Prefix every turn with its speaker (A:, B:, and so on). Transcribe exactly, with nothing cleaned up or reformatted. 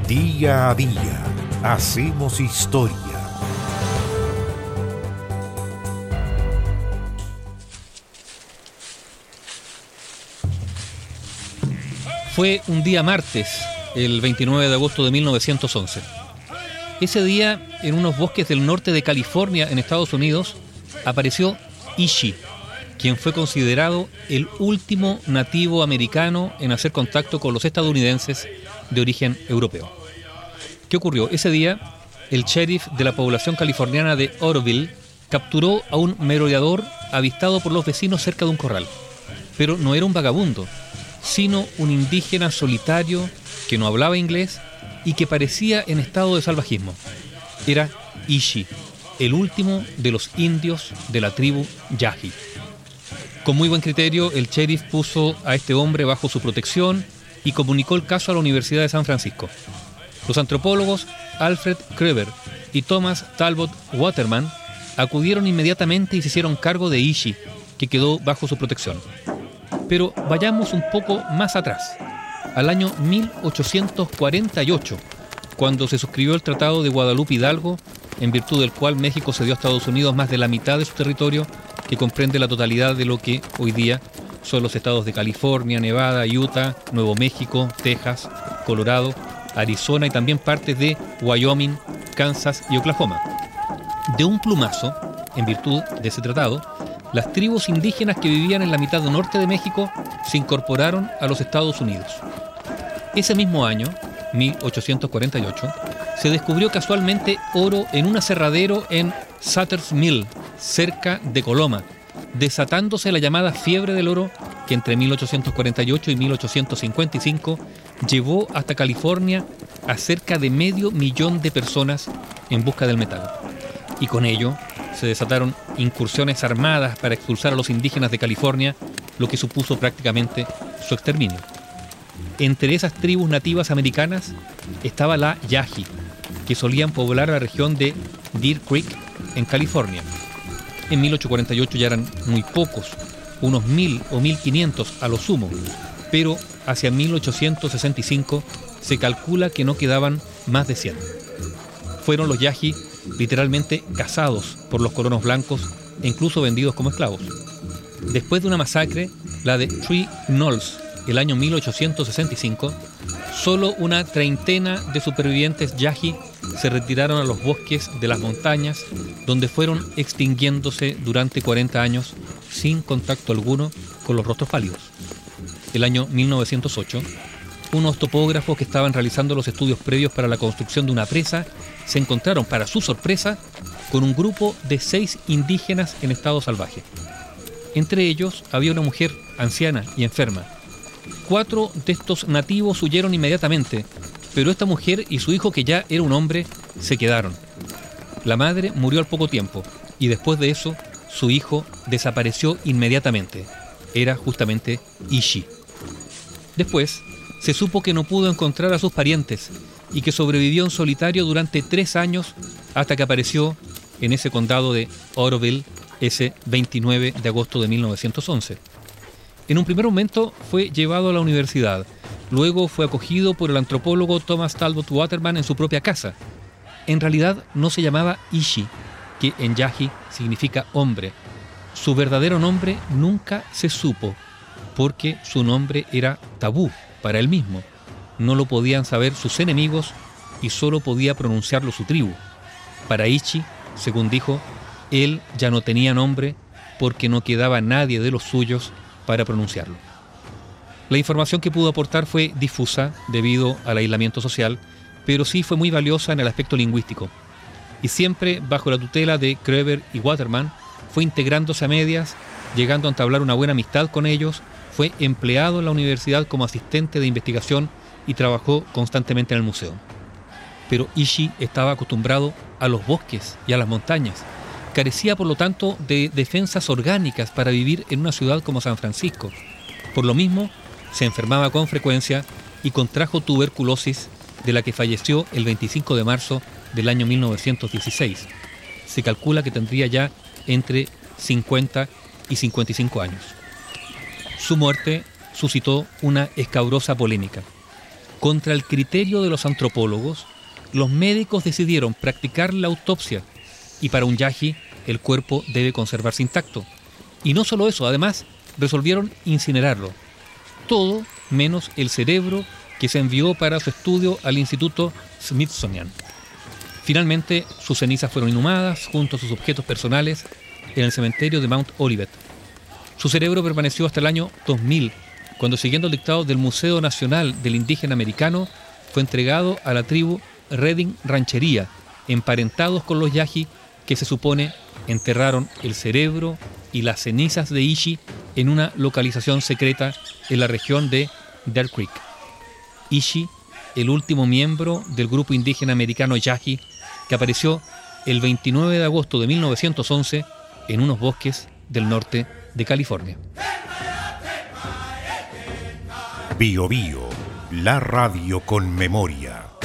A: Día a día hacemos historia.
B: Fue un día martes, el veintinueve de agosto de mil novecientos once. Ese día, en unos bosques del norte de California, en Estados Unidos, apareció Ishi, quien fue considerado el último nativo americano en hacer contacto con los estadounidenses de origen europeo. ¿Qué ocurrió? Ese día, el sheriff de la población californiana de Oroville capturó a un merodeador avistado por los vecinos cerca de un corral. Pero no era un vagabundo, sino un indígena solitario que no hablaba inglés y que parecía en estado de salvajismo. Era Ishi, el último de los indios de la tribu Yahi. Con muy buen criterio, el sheriff puso a este hombre bajo su protección y comunicó el caso a la Universidad de San Francisco. Los antropólogos Alfred Kreber y Thomas Talbot Waterman acudieron inmediatamente y se hicieron cargo de Ishi, que quedó bajo su protección. Pero vayamos un poco más atrás, al año mil ochocientos cuarenta y ocho, cuando se suscribió el Tratado de Guadalupe Hidalgo, en virtud del cual México cedió a Estados Unidos más de la mitad de su territorio, que comprende la totalidad de lo que hoy día son los estados de California, Nevada, Utah, Nuevo México, Texas, Colorado, Arizona y también partes de Wyoming, Kansas y Oklahoma. De un plumazo, en virtud de ese tratado, las tribus indígenas que vivían en la mitad norte de México se incorporaron a los Estados Unidos. Ese mismo año, mil ochocientos cuarenta y ocho, se descubrió casualmente oro en un aserradero en Sutter's Mill, cerca de Coloma, desatándose la llamada fiebre del oro que entre mil ochocientos cuarenta y ocho y mil ochocientos cincuenta y cinco llevó hasta California a cerca de medio millón de personas en busca del metal. Y con ello se desataron incursiones armadas para expulsar a los indígenas de California, lo que supuso prácticamente su exterminio. Entre esas tribus nativas americanas estaba la Yahi, que solían poblar la región de Deer Creek, en California. En mil ochocientos cuarenta y ocho ya eran muy pocos, unos mil o mil quinientos a lo sumo, pero hacia mil ochocientos sesenta y cinco se calcula que no quedaban más de cien. Fueron los Yahi literalmente cazados por los colonos blancos e incluso vendidos como esclavos. Después de una masacre, la de Three Knolls, el año mil ochocientos sesenta y cinco, solo una treintena de supervivientes Yahi se retiraron a los bosques de las montañas, donde fueron extinguiéndose durante cuarenta años sin contacto alguno con los rostros pálidos. El año mil novecientos ocho, unos topógrafos que estaban realizando los estudios previos para la construcción de una presa se encontraron, para su sorpresa, con un grupo de seis indígenas en estado salvaje. Entre ellos había una mujer anciana y enferma. Cuatro de estos nativos huyeron inmediatamente, pero esta mujer y su hijo, que ya era un hombre, se quedaron. La madre murió al poco tiempo y después de eso su hijo desapareció inmediatamente. Era justamente Ishi. Después se supo que no pudo encontrar a sus parientes y que sobrevivió en solitario durante tres años hasta que apareció en ese condado de Oroville ese veintinueve de agosto de mil novecientos once. En un primer momento fue llevado a la universidad, luego fue acogido por el antropólogo Thomas Talbot Waterman en su propia casa. En realidad no se llamaba Ishi, que en Yahi significa hombre. Su verdadero nombre nunca se supo, porque su nombre era tabú para él mismo. No lo podían saber sus enemigos y solo podía pronunciarlo su tribu. Para Ishi, según dijo, él ya no tenía nombre porque no quedaba nadie de los suyos para pronunciarlo. La información que pudo aportar fue difusa debido al aislamiento social, pero sí fue muy valiosa en el aspecto lingüístico. Y siempre bajo la tutela de Kreber y Waterman, fue integrándose a medias, llegando a entablar una buena amistad con ellos, fue empleado en la universidad como asistente de investigación y trabajó constantemente en el museo. Pero Ishi estaba acostumbrado a los bosques y a las montañas. Carecía, por lo tanto, de defensas orgánicas para vivir en una ciudad como San Francisco. Por lo mismo, se enfermaba con frecuencia y contrajo tuberculosis, de la que falleció el veinticinco de marzo del año mil novecientos dieciséis. Se calcula que tendría ya entre cincuenta y cincuenta y cinco años. Su muerte suscitó una escabrosa polémica. Contra el criterio de los antropólogos, los médicos decidieron practicar la autopsia y para un yaqui el cuerpo debe conservarse intacto. Y no solo eso, además resolvieron incinerarlo. Todo menos el cerebro que se envió para su estudio al Instituto Smithsonian. Finalmente, sus cenizas fueron inhumadas junto a sus objetos personales en el cementerio de Mount Olivet. Su cerebro permaneció hasta el año dos mil, cuando, siguiendo el dictado del Museo Nacional del Indígena Americano, fue entregado a la tribu Redding Ranchería, emparentados con los yaqui, que se supone enterraron el cerebro y las cenizas de Ishi en una localización secreta en la región de Deer Creek. Ishi, el último miembro del grupo indígena americano yaqui, que apareció el veintinueve de agosto de mil novecientos once en unos bosques del norte de California.
A: Bio Bio, la radio con memoria.